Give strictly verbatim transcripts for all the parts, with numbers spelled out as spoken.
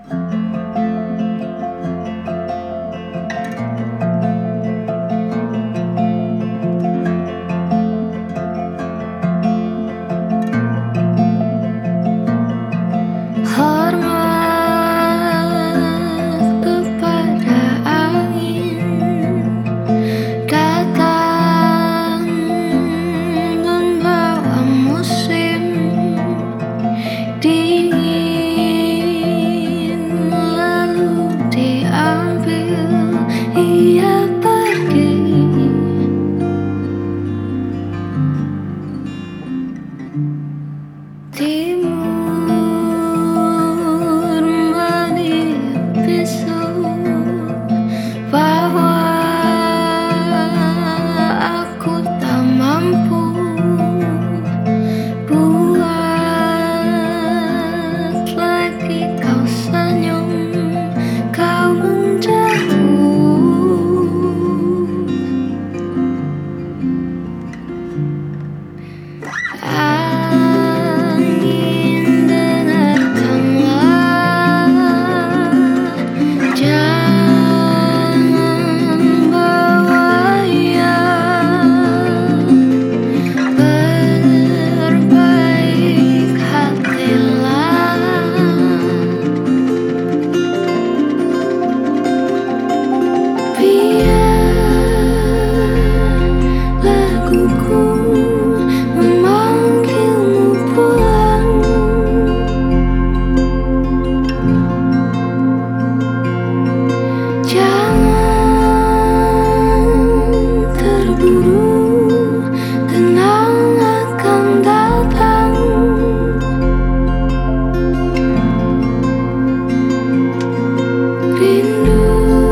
Hormat kepada angin, datang membawa musim dingin, lalu diambil, ia pergi. Timur menipisku bahwa aku tak mampu buat lagi kau senyum, kau menjauh. Angin, dengarkanlah, jangan bawa ia, berbaik hatilah. Biar laguku memanggilmu pulang, jangan terburu, tenang akan datang. Rindu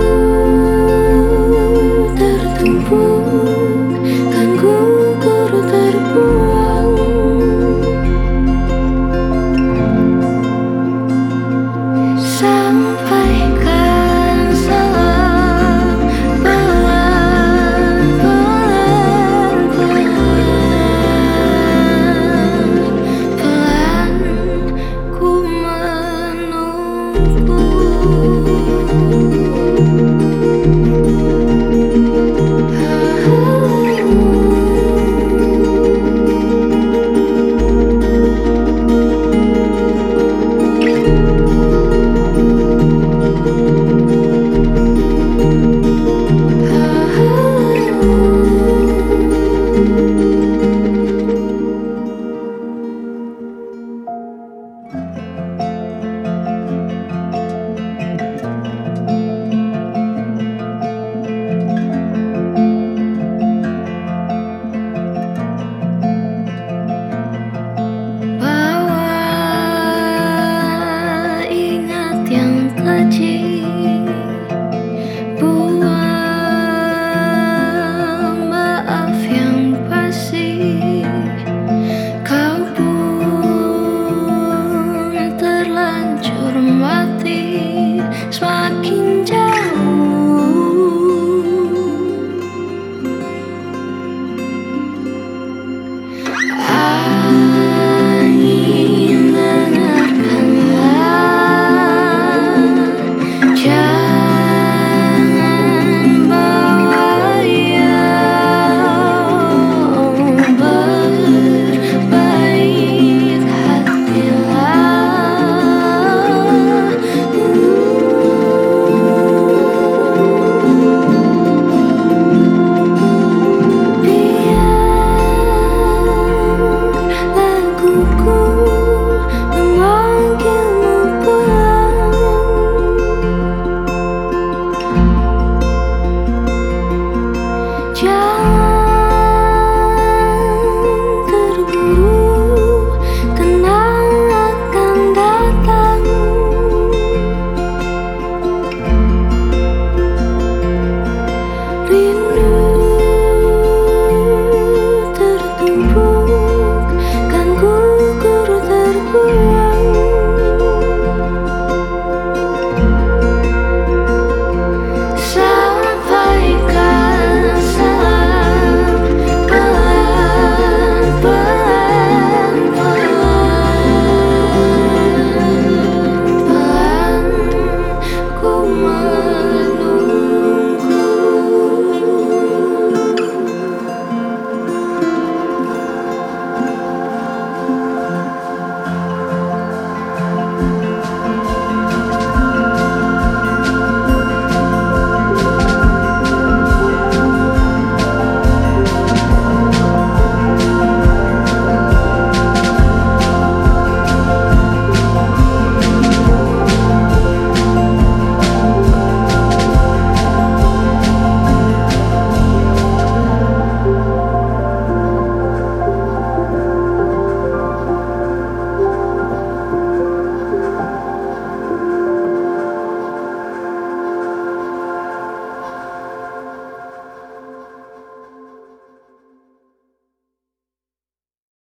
tertumpuk, kan gugur terbuang. Sampaikan salam pelan, pelan, pelan, pelan, ku menunggu. Bawa ingat yang keji, buang maaf yang basi. Kau pun terlanjur mati, semakin